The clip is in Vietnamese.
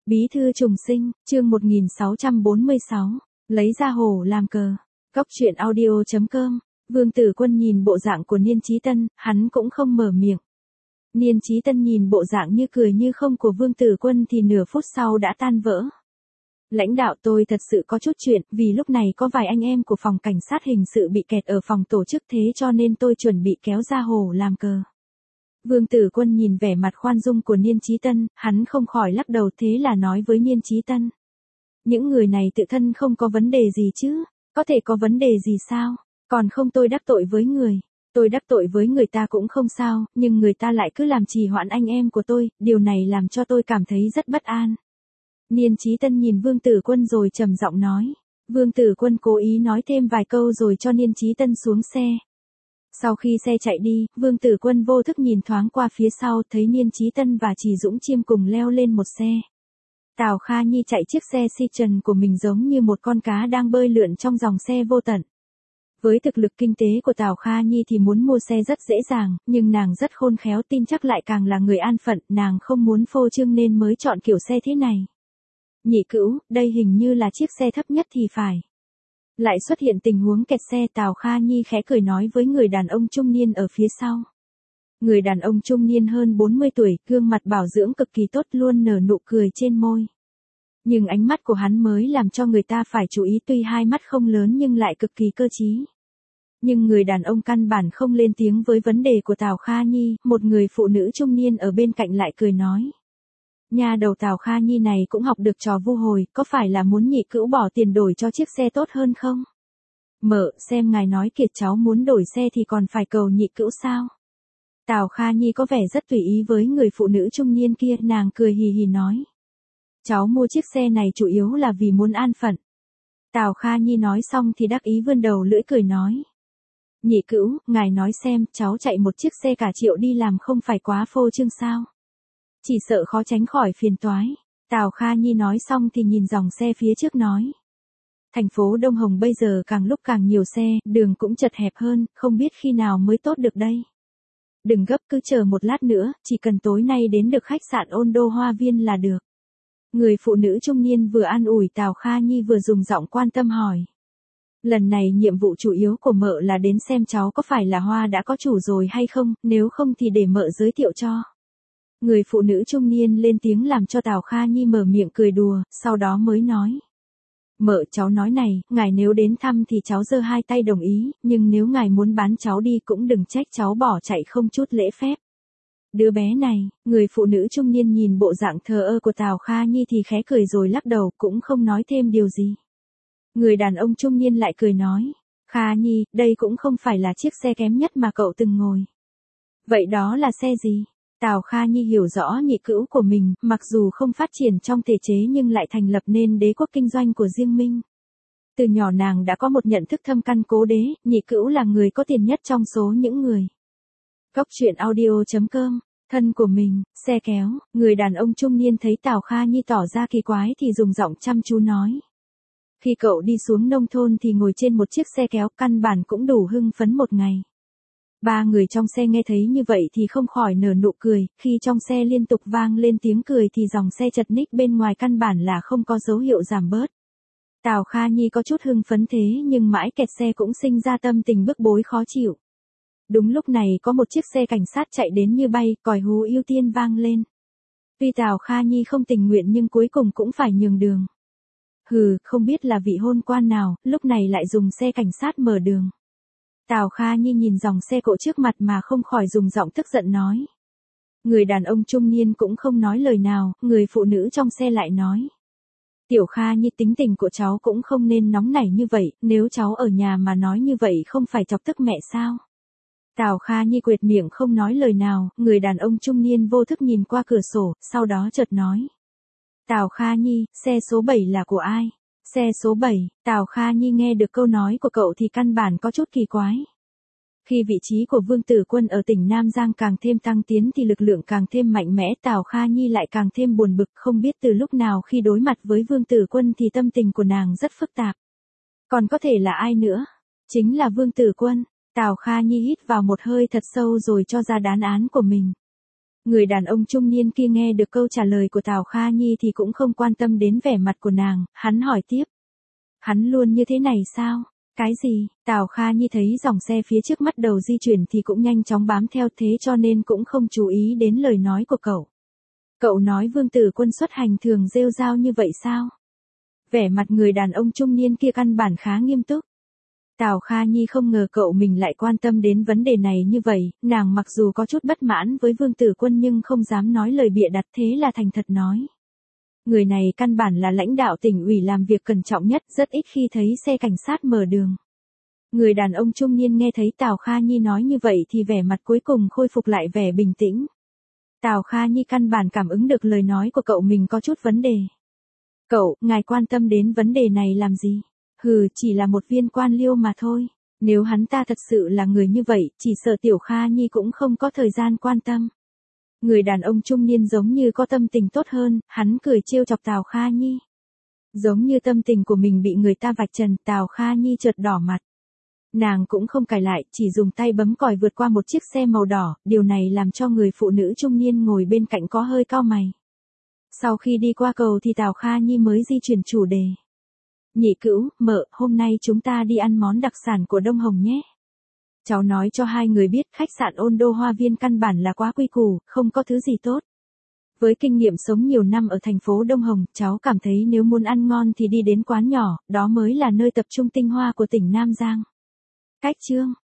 Bí thư trùng sinh, chương 1646, lấy ra hổ làm cờ. Cóc truyện audio.com. Vương Tử Quân nhìn bộ dạng của Niên Chí Tân, hắn cũng không mở miệng. Niên Chí Tân nhìn bộ dạng như cười như không của Vương Tử Quân thì nửa phút sau đã tan vỡ. Lãnh đạo, tôi thật sự có chút chuyện, vì lúc này có vài anh em của phòng cảnh sát hình sự bị kẹt ở phòng tổ chức, thế cho nên tôi chuẩn bị kéo ra hổ làm cờ. Vương Tử Quân nhìn vẻ mặt khoan dung của Niên Chí Tân, hắn không khỏi lắc đầu, thế là nói với Niên Chí Tân. Những người này tự thân không có vấn đề gì chứ, có thể có vấn đề gì sao, còn không tôi đắc tội với người. Tôi đắc tội với người ta cũng không sao, nhưng người ta lại cứ làm trì hoãn anh em của tôi, điều này làm cho tôi cảm thấy rất bất an. Niên Chí Tân nhìn Vương Tử Quân rồi trầm giọng nói. Vương Tử Quân cố ý nói thêm vài câu rồi cho Niên Chí Tân xuống xe. Sau khi xe chạy đi, Vương Tử Quân vô thức nhìn thoáng qua phía sau, thấy Niên Chí Tân và Trì Dũng Chiêm cùng leo lên một xe. Tào Kha Nhi chạy chiếc xe Citroen của mình giống như một con cá đang bơi lượn trong dòng xe vô tận. Với thực lực kinh tế của Tào Kha Nhi thì muốn mua xe rất dễ dàng, nhưng nàng rất khôn khéo, tin chắc lại càng là người an phận, nàng không muốn phô trương nên mới chọn kiểu xe thế này. Nhị Cữu, đây hình như là chiếc xe thấp nhất thì phải. Lại xuất hiện tình huống kẹt xe, Tào Kha Nhi khẽ cười nói với người đàn ông trung niên ở phía sau. Người đàn ông trung niên hơn 40 tuổi, gương mặt bảo dưỡng cực kỳ tốt, luôn nở nụ cười trên môi. Nhưng ánh mắt của hắn mới làm cho người ta phải chú ý, tuy hai mắt không lớn nhưng lại cực kỳ cơ trí. Nhưng người đàn ông căn bản không lên tiếng với vấn đề của Tào Kha Nhi, một người phụ nữ trung niên ở bên cạnh lại cười nói. Nhà đầu Tào Kha Nhi này cũng học được trò vu hồi, có phải là muốn Nhị Cữu bỏ tiền đổi cho chiếc xe tốt hơn không? Mợ, xem ngài nói kiệt cháu muốn đổi xe thì còn phải cầu Nhị Cữu sao? Tào Kha Nhi có vẻ rất tùy ý với người phụ nữ trung niên kia, nàng cười hì hì nói. Cháu mua chiếc xe này chủ yếu là vì muốn an phận. Tào Kha Nhi nói xong thì đắc ý vươn đầu lưỡi cười nói. Nhị Cữu, ngài nói xem, cháu chạy một chiếc xe cả triệu đi làm không phải quá phô trương sao? Chỉ sợ khó tránh khỏi phiền toái. Tào Kha Nhi nói xong thì nhìn dòng xe phía trước nói. Thành phố Đông Hồng bây giờ càng lúc càng nhiều xe, đường cũng chật hẹp hơn, không biết khi nào mới tốt được đây. Đừng gấp, cứ chờ một lát nữa, chỉ cần tối nay đến được khách sạn Ôn Đô Hoa Viên là được. Người phụ nữ trung niên vừa an ủi Tào Kha Nhi vừa dùng giọng quan tâm hỏi. Lần này nhiệm vụ chủ yếu của mợ là đến xem cháu có phải là hoa đã có chủ rồi hay không, nếu không thì để mợ giới thiệu cho. Người phụ nữ trung niên lên tiếng làm cho Tào Kha Nhi mở miệng cười đùa, sau đó mới nói. Mợ, cháu nói này, ngài nếu đến thăm thì cháu giơ hai tay đồng ý, nhưng nếu ngài muốn bán cháu đi cũng đừng trách cháu bỏ chạy không chút lễ phép. Đứa bé này, người phụ nữ trung niên nhìn bộ dạng thờ ơ của Tào Kha Nhi thì khẽ cười rồi lắc đầu, cũng không nói thêm điều gì. Người đàn ông trung niên lại cười nói. Kha Nhi, đây cũng không phải là chiếc xe kém nhất mà cậu từng ngồi. Vậy đó là xe gì? Tào Kha Nhi hiểu rõ Nhị Cữu của mình, mặc dù không phát triển trong thể chế nhưng lại thành lập nên đế quốc kinh doanh của riêng mình. Từ nhỏ nàng đã có một nhận thức thâm căn cố đế, Nhị Cữu là người có tiền nhất trong số những người. Cóc truyện audio.com, thân của mình, xe kéo, người đàn ông trung niên thấy Tào Kha Nhi tỏ ra kỳ quái thì dùng giọng chăm chú nói. Khi cậu đi xuống nông thôn thì ngồi trên một chiếc xe kéo, căn bản cũng đủ hưng phấn một ngày. Ba người trong xe nghe thấy như vậy thì không khỏi nở nụ cười, khi trong xe liên tục vang lên tiếng cười thì dòng xe chật ních bên ngoài căn bản là không có dấu hiệu giảm bớt. Tào Kha Nhi có chút hưng phấn thế nhưng mãi kẹt xe cũng sinh ra tâm tình bức bối khó chịu. Đúng lúc này có một chiếc xe cảnh sát chạy đến như bay, còi hú ưu tiên vang lên. Tuy Tào Kha Nhi không tình nguyện nhưng cuối cùng cũng phải nhường đường. Hừ, không biết là vị hôn quan nào, lúc này lại dùng xe cảnh sát mở đường. Tào Kha Nhi nhìn dòng xe cộ trước mặt mà không khỏi dùng giọng tức giận nói. Người đàn ông trung niên cũng không nói lời nào, người phụ nữ trong xe lại nói. Tiểu Kha Nhi, tính tình của cháu cũng không nên nóng nảy như vậy, nếu cháu ở nhà mà nói như vậy không phải chọc tức mẹ sao? Tào Kha Nhi quệt miệng không nói lời nào, người đàn ông trung niên vô thức nhìn qua cửa sổ, sau đó chợt nói. Tào Kha Nhi, xe số 7 là của ai? Xe số 7, Tào Kha Nhi nghe được câu nói của cậu thì căn bản có chút kỳ quái. Khi vị trí của Vương Tử Quân ở tỉnh Nam Giang càng thêm tăng tiến thì lực lượng càng thêm mạnh mẽ, Tào Kha Nhi lại càng thêm buồn bực, không biết từ lúc nào khi đối mặt với Vương Tử Quân thì tâm tình của nàng rất phức tạp. Còn có thể là ai nữa? Chính là Vương Tử Quân. Tào Kha Nhi hít vào một hơi thật sâu rồi cho ra đáp án của mình. Người đàn ông trung niên kia nghe được câu trả lời của Tào Kha Nhi thì cũng không quan tâm đến vẻ mặt của nàng, hắn hỏi tiếp. Hắn luôn như thế này sao? Cái gì? Tào Kha Nhi thấy dòng xe phía trước mắt đầu di chuyển thì cũng nhanh chóng bám theo, thế cho nên cũng không chú ý đến lời nói của cậu. Cậu nói Vương Tử Quân xuất hành thường rêu rao như vậy sao? Vẻ mặt người đàn ông trung niên kia căn bản khá nghiêm túc. Tào Kha Nhi không ngờ cậu mình lại quan tâm đến vấn đề này như vậy, nàng mặc dù có chút bất mãn với Vương Tử Quân nhưng không dám nói lời bịa đặt, thế là thành thật nói. Người này căn bản là lãnh đạo tỉnh ủy làm việc cẩn trọng nhất, rất ít khi thấy xe cảnh sát mở đường. Người đàn ông trung niên nghe thấy Tào Kha Nhi nói như vậy thì vẻ mặt cuối cùng khôi phục lại vẻ bình tĩnh. Tào Kha Nhi căn bản cảm ứng được lời nói của cậu mình có chút vấn đề. Cậu, ngài quan tâm đến vấn đề này làm gì? Hừ, chỉ là một viên quan liêu mà thôi. Nếu hắn ta thật sự là người như vậy, chỉ sợ Tiểu Kha Nhi cũng không có thời gian quan tâm. Người đàn ông trung niên giống như có tâm tình tốt hơn, hắn cười trêu chọc Tào Kha Nhi. Giống như tâm tình của mình bị người ta vạch trần, Tào Kha Nhi chợt đỏ mặt. Nàng cũng không cãi lại, chỉ dùng tay bấm còi vượt qua một chiếc xe màu đỏ, điều này làm cho người phụ nữ trung niên ngồi bên cạnh có hơi cau mày. Sau khi đi qua cầu thì Tào Kha Nhi mới di chuyển chủ đề. Nhị Cữu, mợ, hôm nay chúng ta đi ăn món đặc sản của Đông Hồng nhé. Cháu nói cho hai người biết khách sạn Ôn Đô Hoa Viên căn bản là quá quy củ, không có thứ gì tốt. Với kinh nghiệm sống nhiều năm ở thành phố Đông Hồng, cháu cảm thấy nếu muốn ăn ngon thì đi đến quán nhỏ, đó mới là nơi tập trung tinh hoa của tỉnh Nam Giang. Cách chương